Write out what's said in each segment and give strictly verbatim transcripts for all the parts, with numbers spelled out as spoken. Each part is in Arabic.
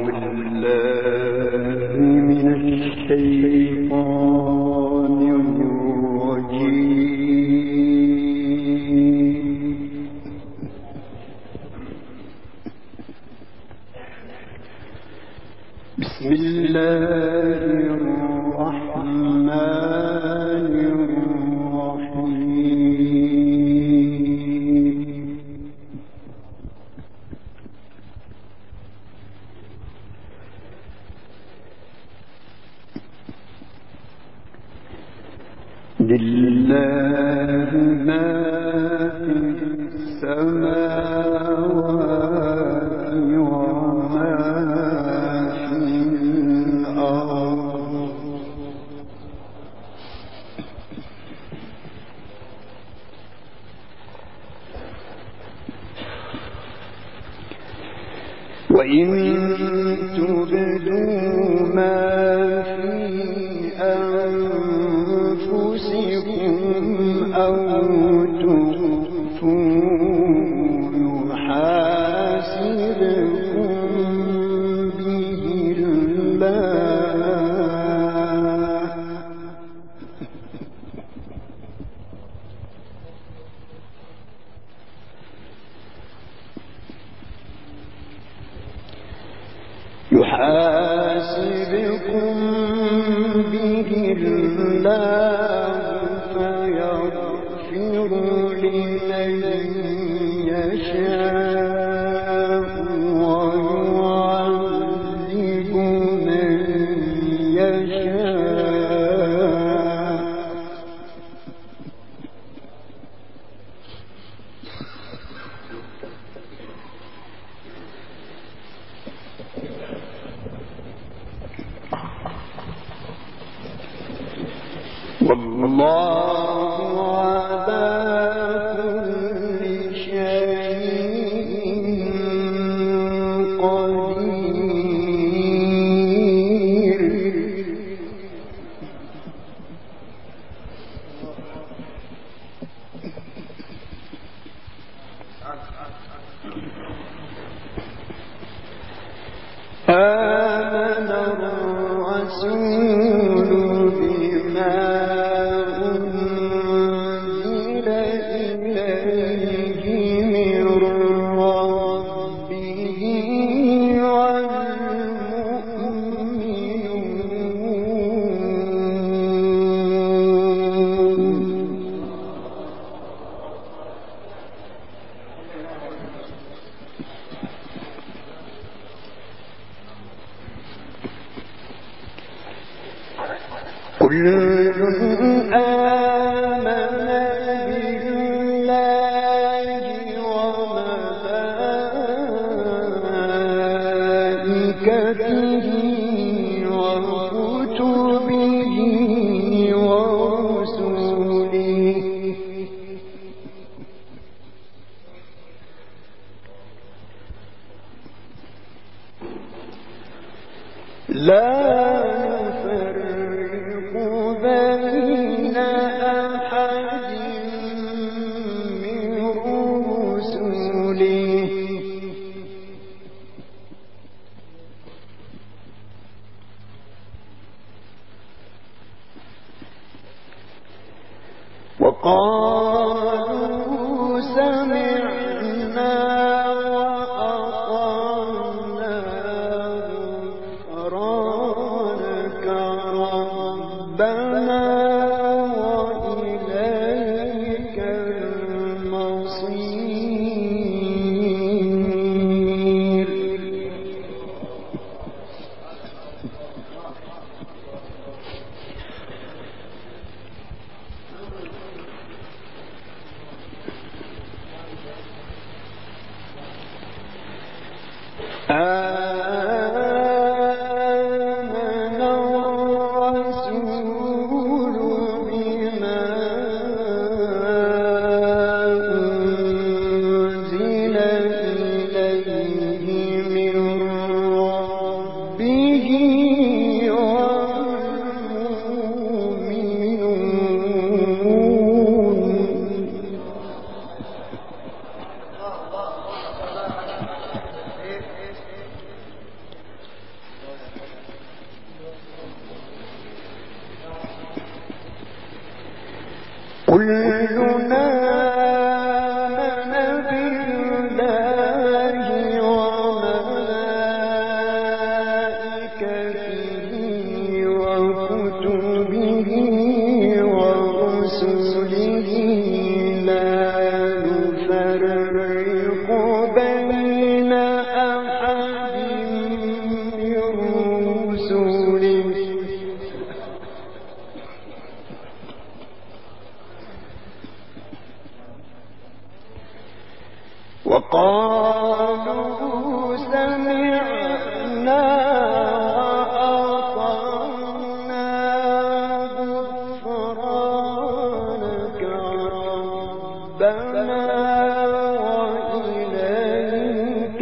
وإن تبدوا ما في أنفسكم أو تخفوه يحاسبكم به الله يحاسبكم به الله فيغفر لمن يشاء ويعذب من يشاء والله على كل شيء قدير آمن الرسول بما كل آمن بالله وملائكته وكتبه ورسله لا بين أحد من رسله وقالوا سمعنا وأطعنا غفرانك ربنا وإليك المصير آمن الرسول بما أنزل إليه من ربه والمؤمنون وقالوا سمعنا وأطعنا غفرانك ربنا وإليك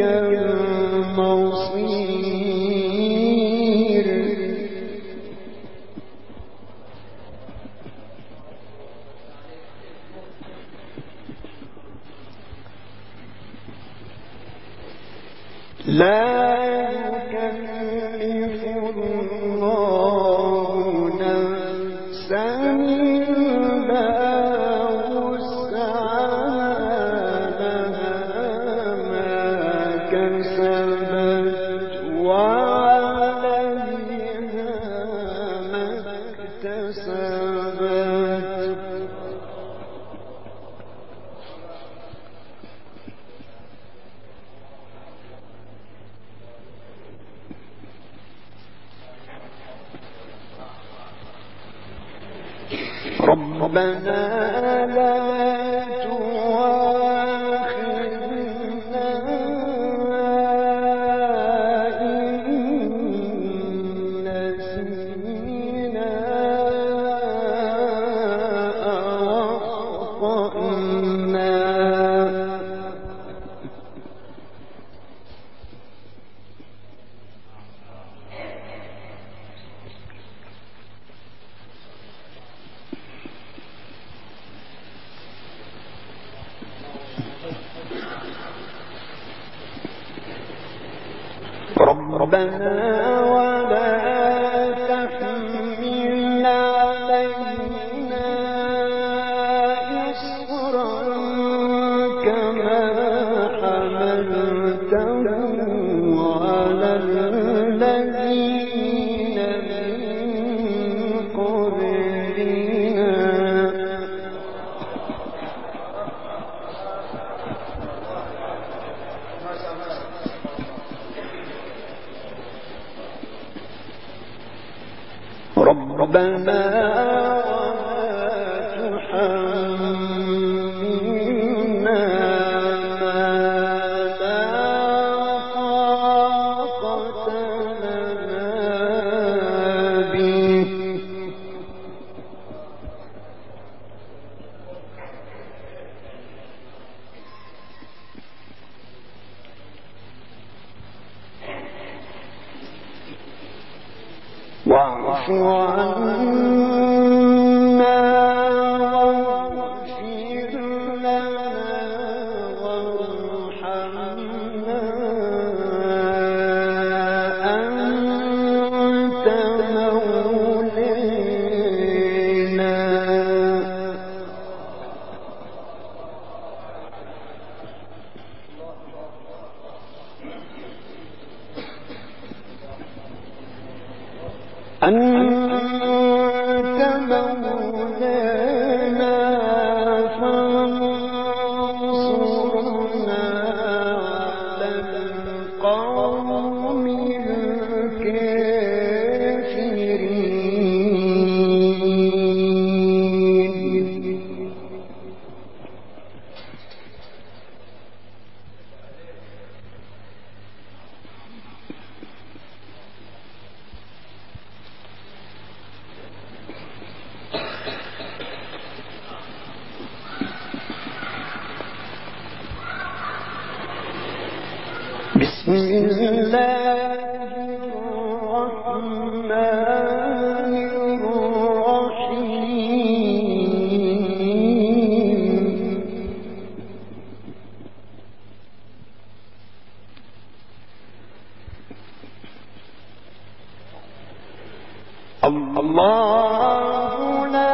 المصير. لا يكلف الله نفسا إلا وسعها ما كسبت وعليها ما اكتسبت. ربنا لا تؤاخذنا إن نسينا أو أخطأنا. ربنا ولا تحمل علينا إصرا كما حملته على الذين من قبلنا. ربنا ولا تحملنا ما لا طاقة لنا به. واعف عنا واغفر لنا وارحمنا أنت مولانا. أنت مولانا فانصرنا على القوم الكافرين. بسم الله الرحمن الرحيم. الله لا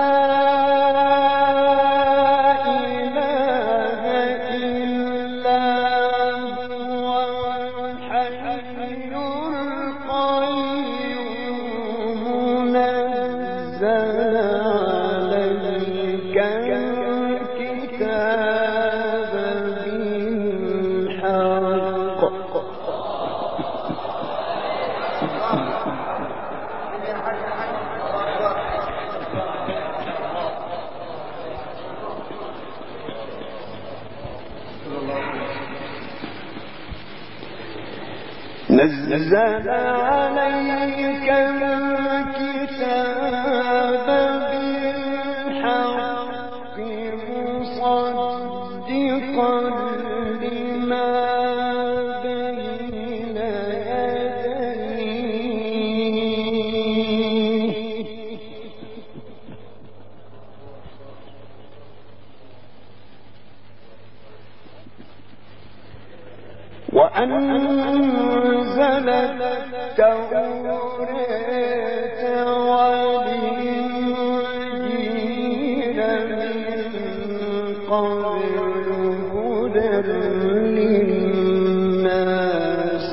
نزل عليك الكتاب بالحق مصدقا لما بين يديه وأنزل التوراة والإنجيل من قبل هدى للناس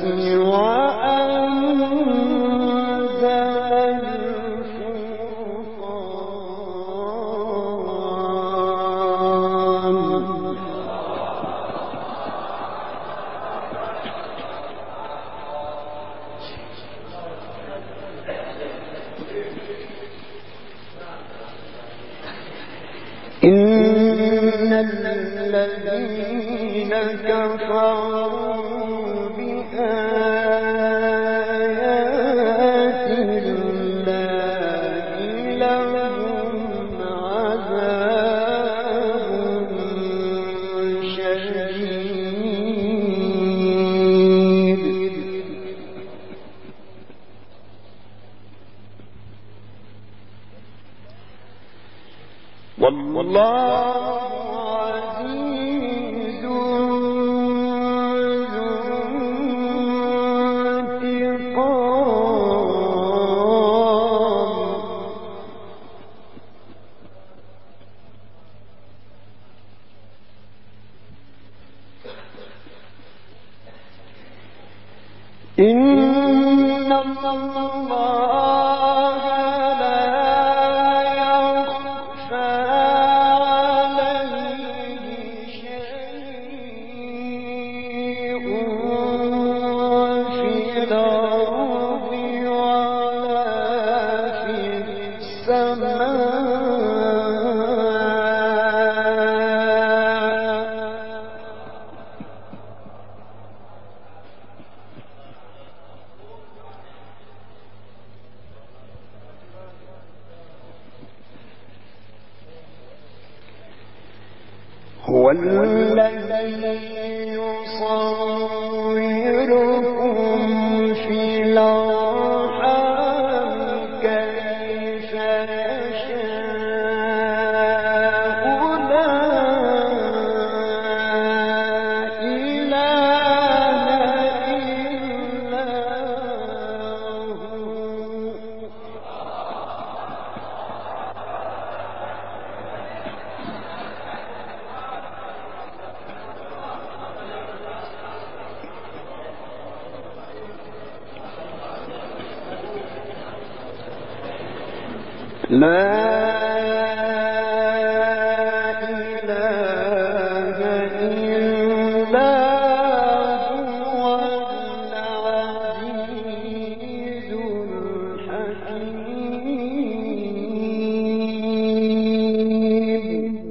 وأنزل الفرقان إن الذين كفروا بآيات الله لهم عذاب شديد والله عزيز ذو انتقام إن الله لا يخفى عليه شيء في الأرض ولا في السماء هو الذي يصوركم في الأرحام كيف يشاء لا إله إلا هو لا إله إلا هو العزيز الحكيم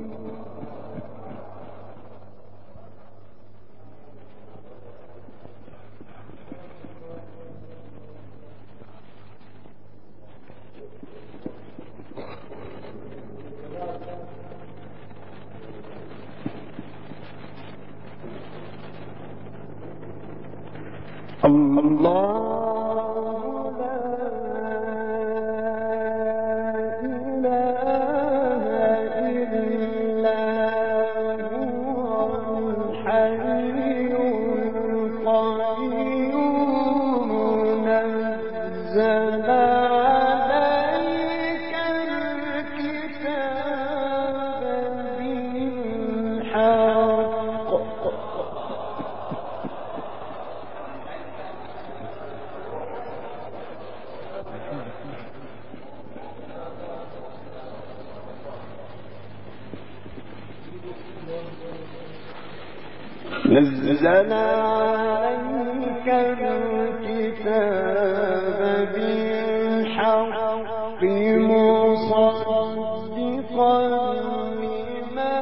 الله لا إله إلا هو الحي القيوم نزل عليك الكتاب بالحق نزل عليك الكتاب بالحق مصدقا لما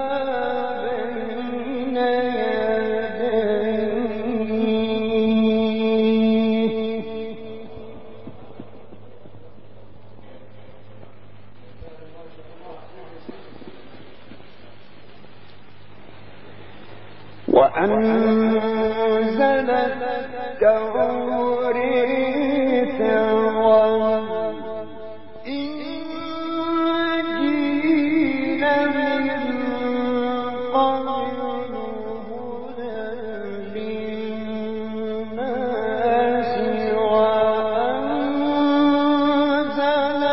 بين يديه أنزل التوريث والإنجيل من قبل هدى للناس وأنزل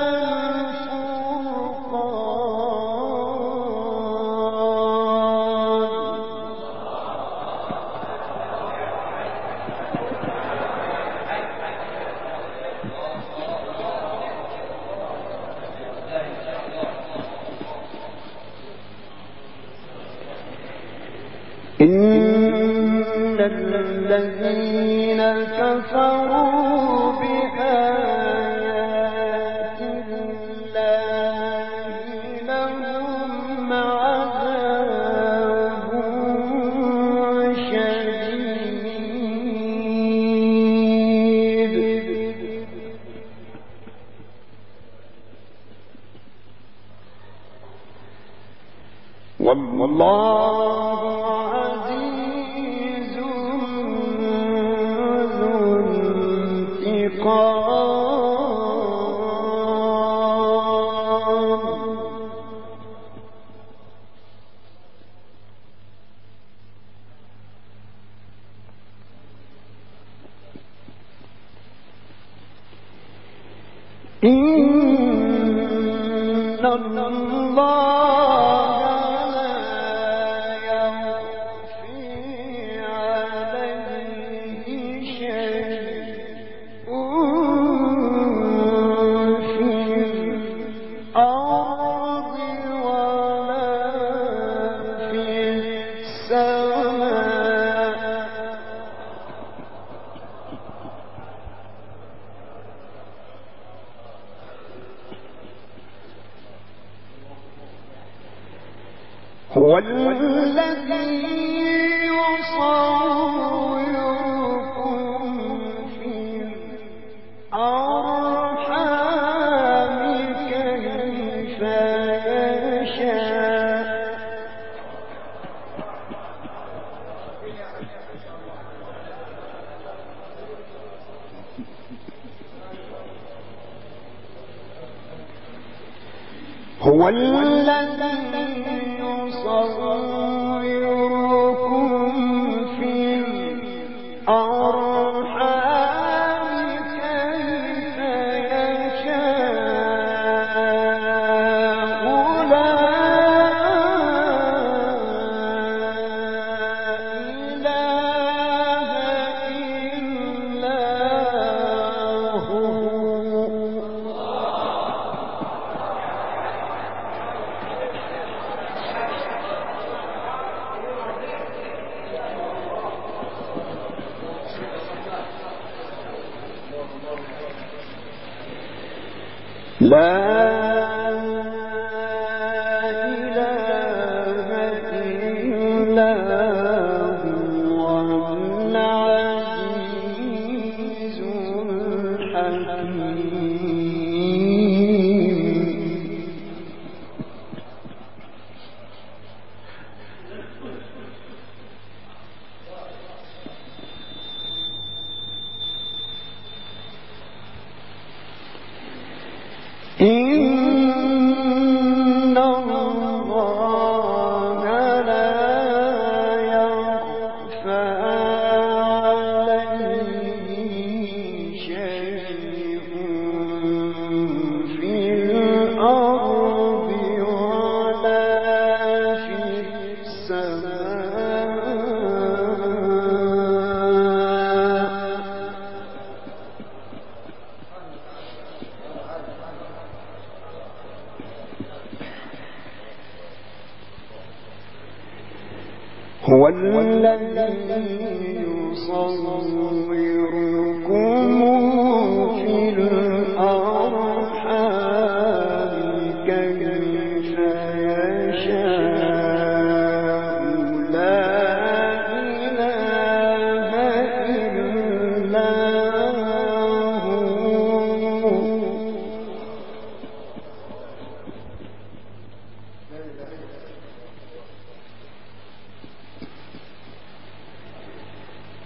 إن الذين كفروا بآيات الله لهم عذاب شديد والله عزيز ذو انتقام إن الله هو الذي يصوركم في الأرحام كيف يشاء هو الذي يصوركم في الأرحام كيف يشاء لا إله إلا هو لا إله إلا هو العزيز الحكيم إن الله لا يخفى عليه شيء في الأرض ولا في السماء هو الذي يصوركم في الأرحام كيف يشاء لا إله إلا هو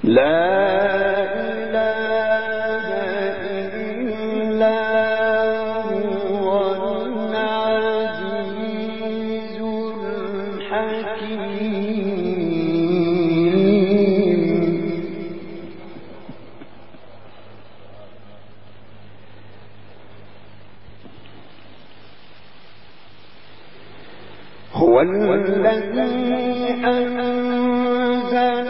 هو الذي أنزل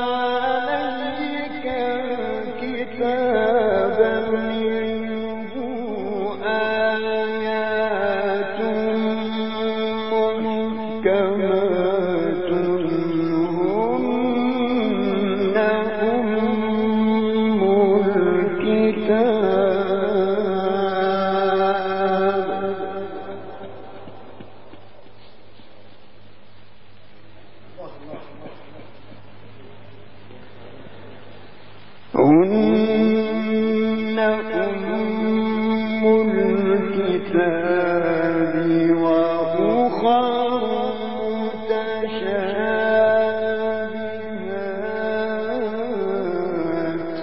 عليك الكتاب منه آيات محكمات هن أم الكتاب هن أم الكتاب وأخر متشابهات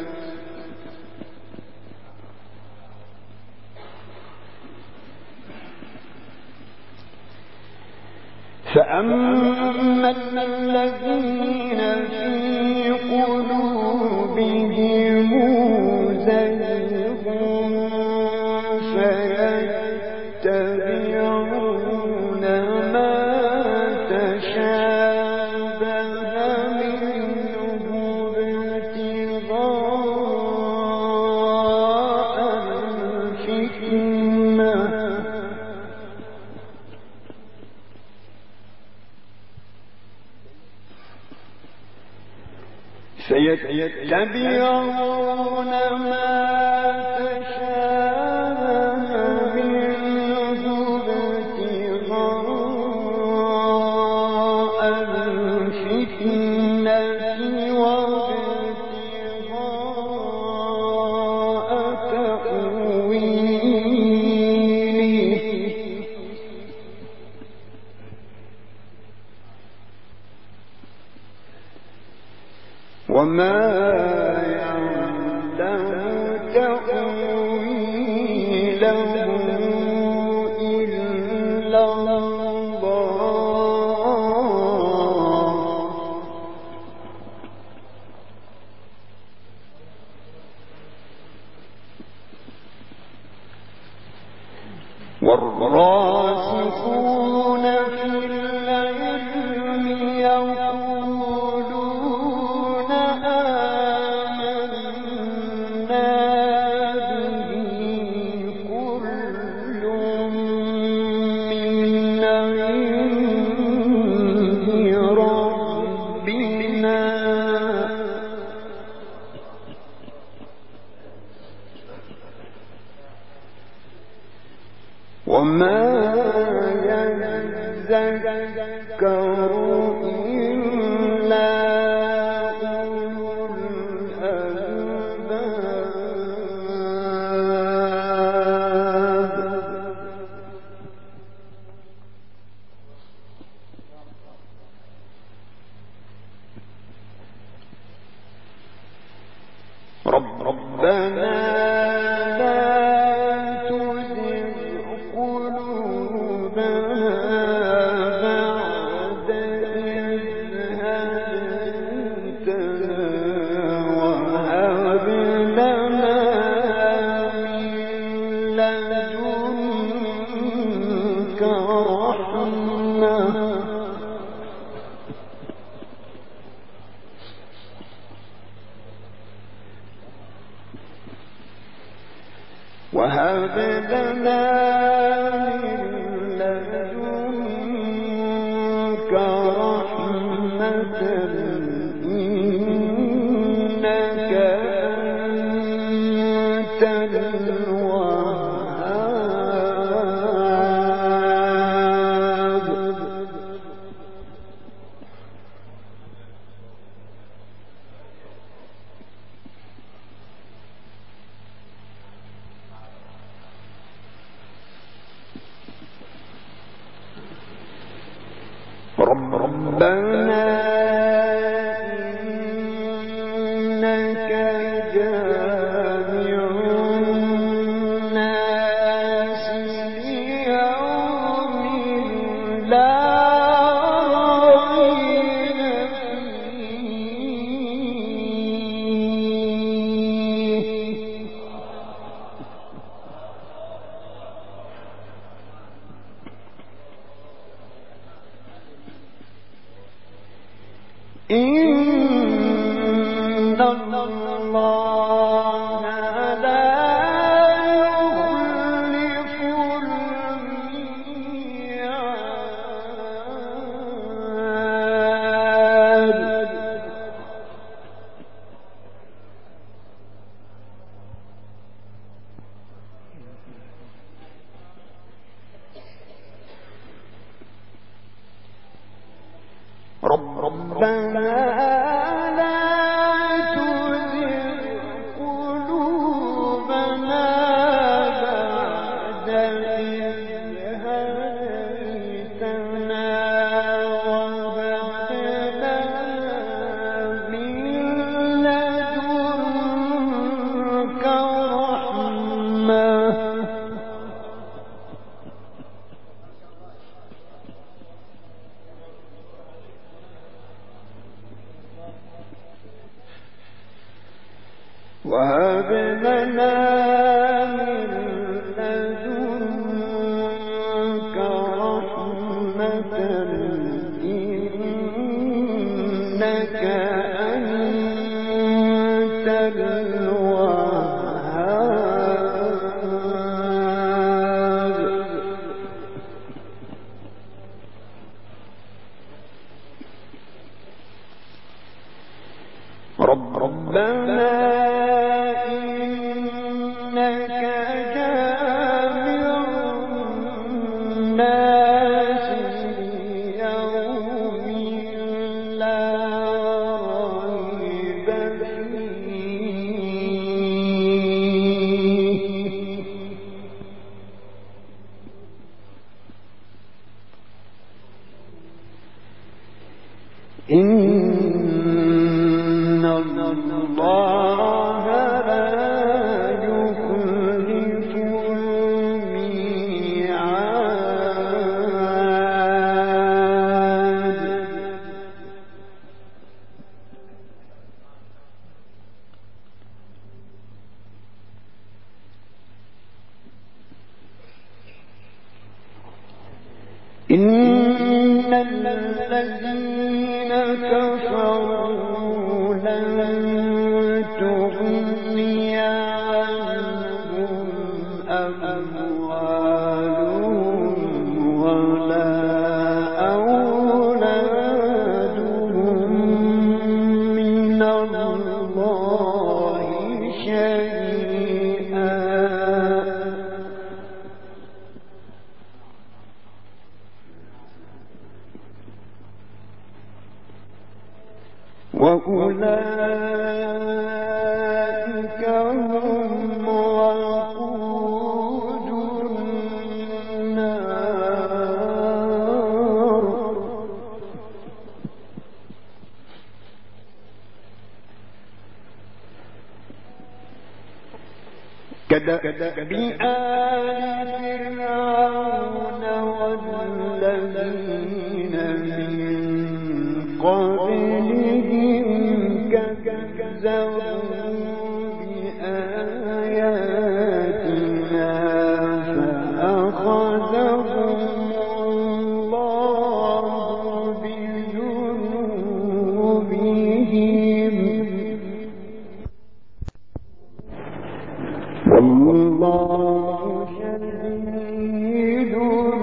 فأما الذين في قلوبهم زيغ فيتبعون ما تشابه منه ابتغاء الفتنة سيتبعون ما تشابه منه ابتغاء الفتنة وابتغاء تأويله وما يعلم تأويله إلا الله والراسخون في العلم يقولون آمنا به كل من عند ربنا وما يذكر إلا أولو الألباب ربنا لا تزغ قلوبنا بعد إذ هديتنا وهب لنا من لدنك رحمة وهب لنا من لدنك رحمة إنك أنت الوهاب ربنا وهب لنا من لدنك رحمة إنك أنت الوهاب ربنا إن الله لا يخلف الميعاد إن الذين كفروا لن تغني عنهم أموالهم ولا أولادهم من الله شيئا وأولئك هم وقود النار كدأب آل فرعون والذين من قبلهم كذبوا بآياتنا فأخذهم الله بذنوبهم والله شديد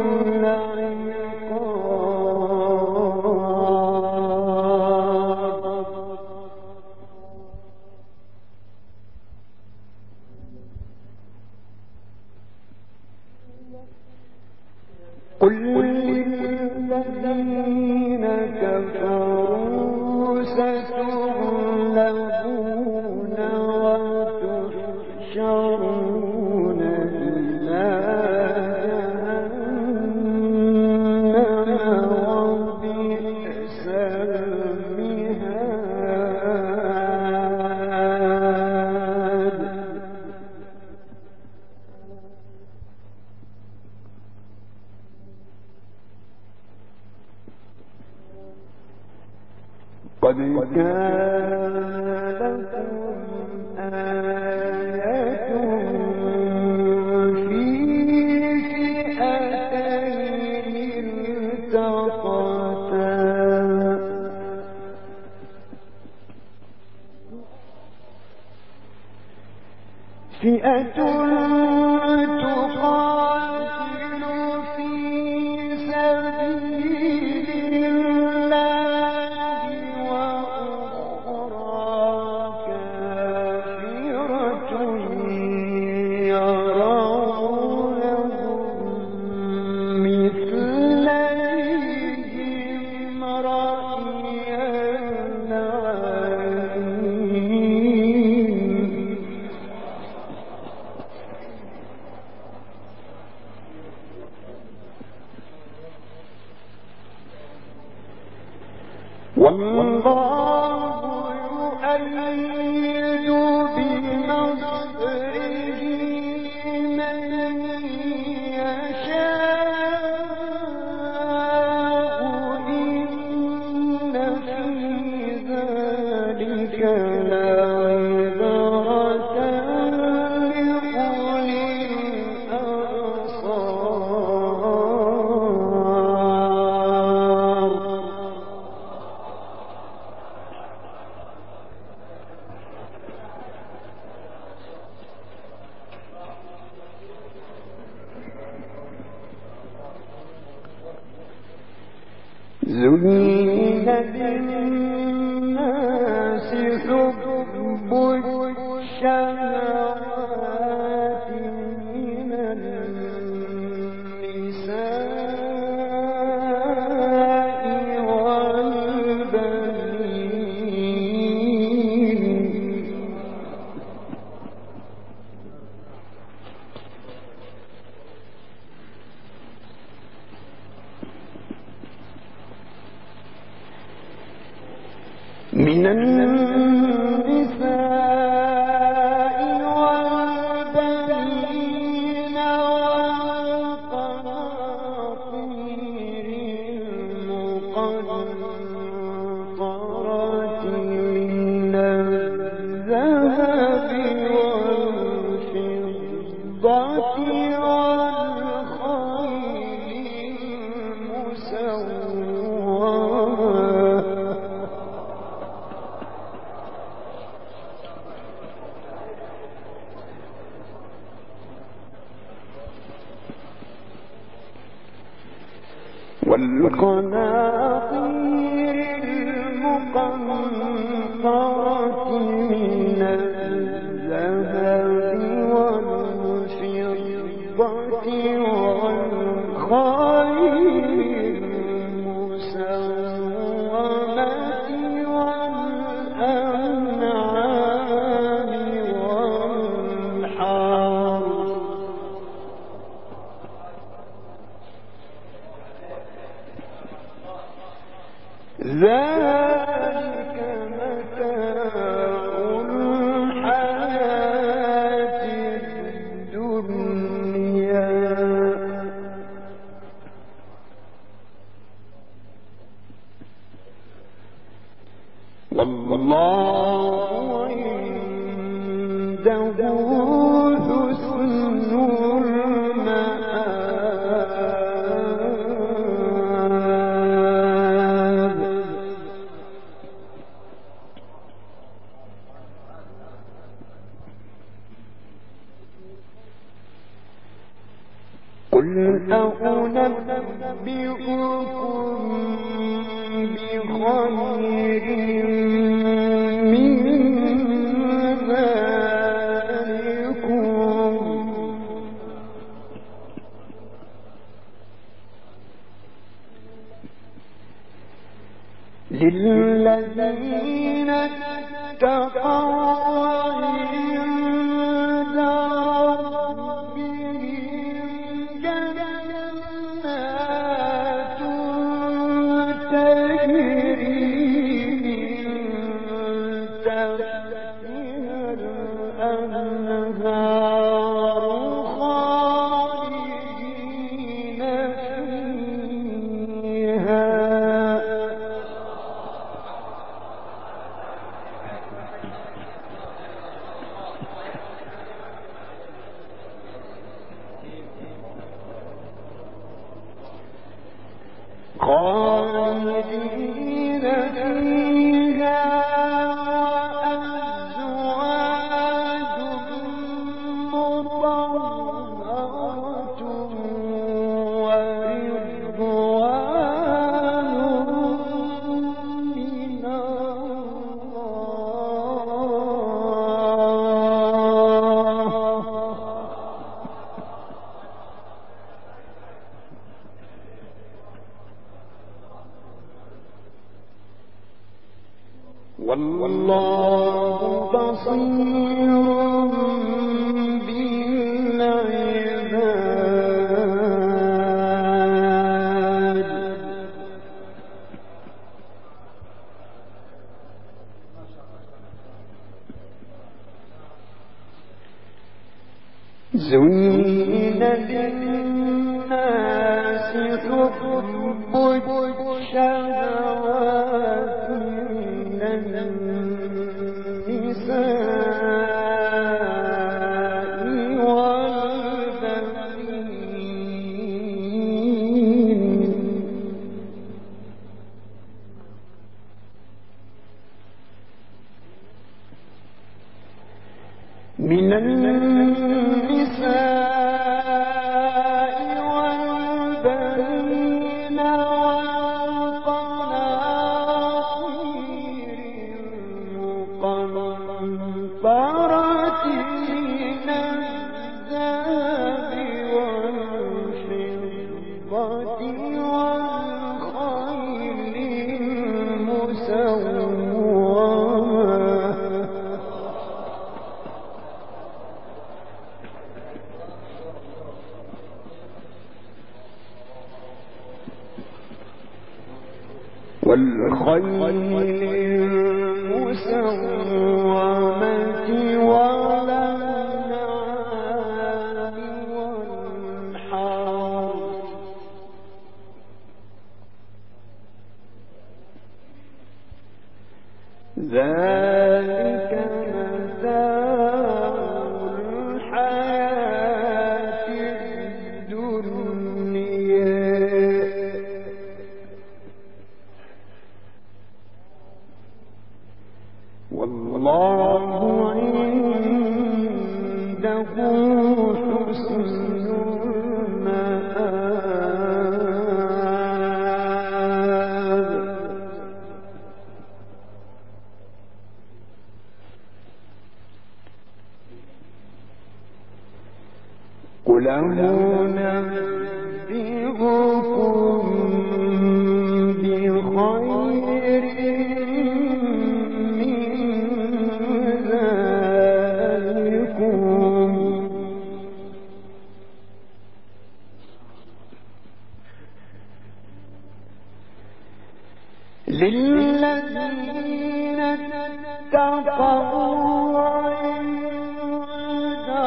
قل للذين كفروا ستغلبون وتحشرون إلى جهنم وبئس المهاد كان لكم آية في فئتين التقتا فئة تقاتل في سبيل الله وأخرى كافرة يرونهم مثليهم رأي العين والله يؤيد بنصره من يشاء إن في ذلك لعبرة لأولي الأبصار زين للناس حب الشهوات من النساء والبنين من النساء والبنين والقناطير المقنطرة من الذهب والفضة والخيل المسومة والقناطير المقنطرة من الذهب والفضة والخيل المسومة والأنعام والحرث ذلك متاع الحياة الدنيا والله عنده حسن المآب قل أنبئكم بخير من ذلكم للذين اتقوا عند ربهم جنات تجري من تحتها الأنهار خالدين فيها والله بصير بالعباد. زين للناس حب الشهوات من النساء والبنين من النساء والبنين والقناطير المقنطرة من الذهب والفضة والخيل المسومة والخيل المسومة والأنعام والحرث ذلك متاع الحياة الدنيا والله عنده حسن المآب. قل أنبئكم بخير من ذلكم للذين اتقوا عند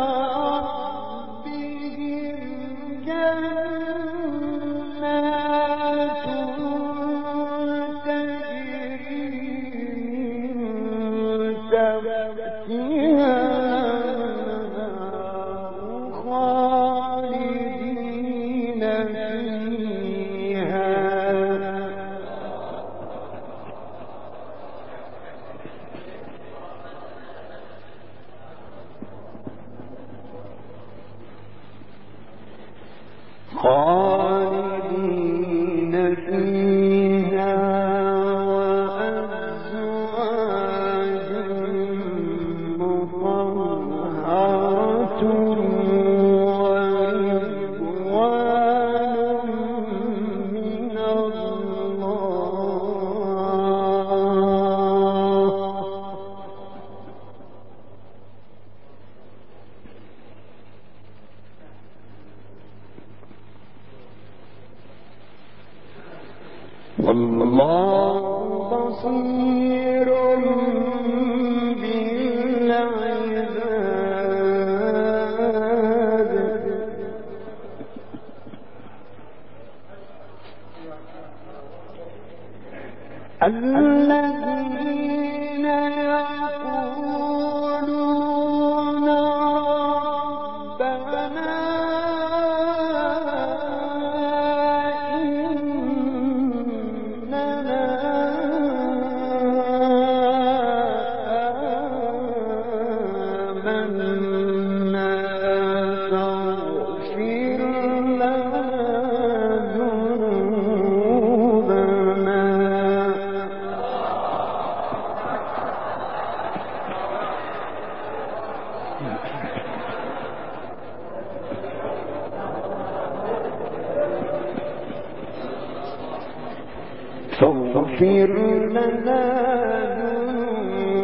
ربهم جنات تجري من تحتها الأنهار خالدين فيها خالدين فيها وأزواج مطهرة ورضوان من الله والله بصير بالعباد. الذين يقولون ربنا فاغفر لنا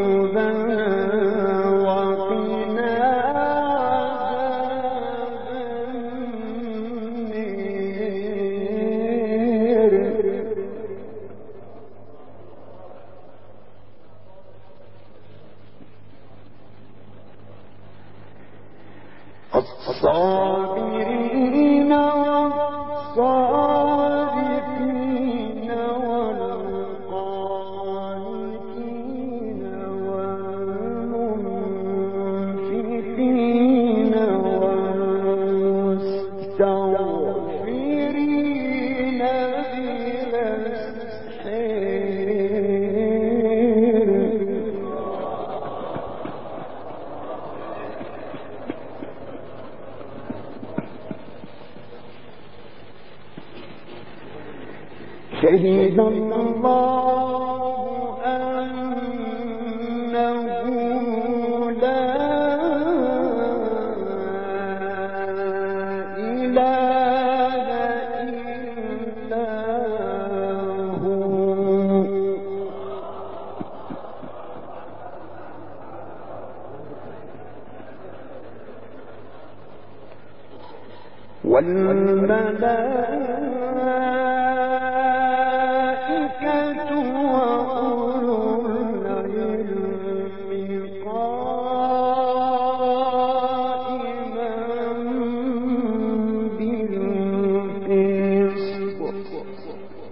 والصابرين والصادقين والقانتين والمنفقين والمستغفرين شهد الله أنه لا إله إلا هو والملائكة وأولو العلم قائما بالقسط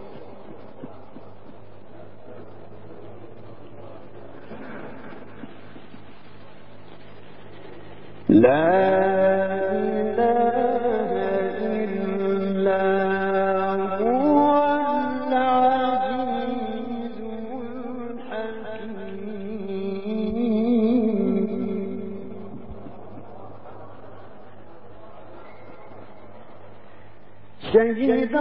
لا شهد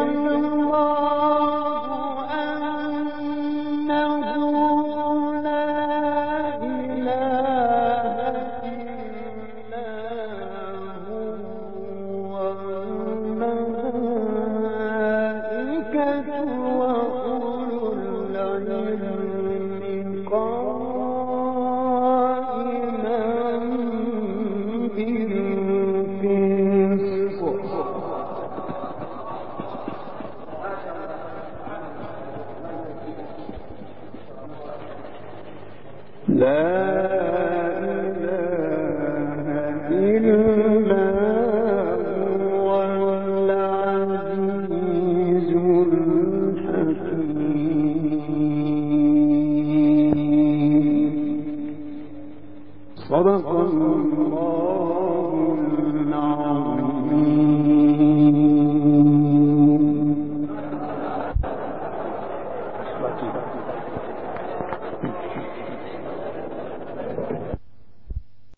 الله أنه لا إله إلا هو والملائكة وأولو العلم قائما بالقسط لا إله إلا هو العزيز الحكيم. صدق الله.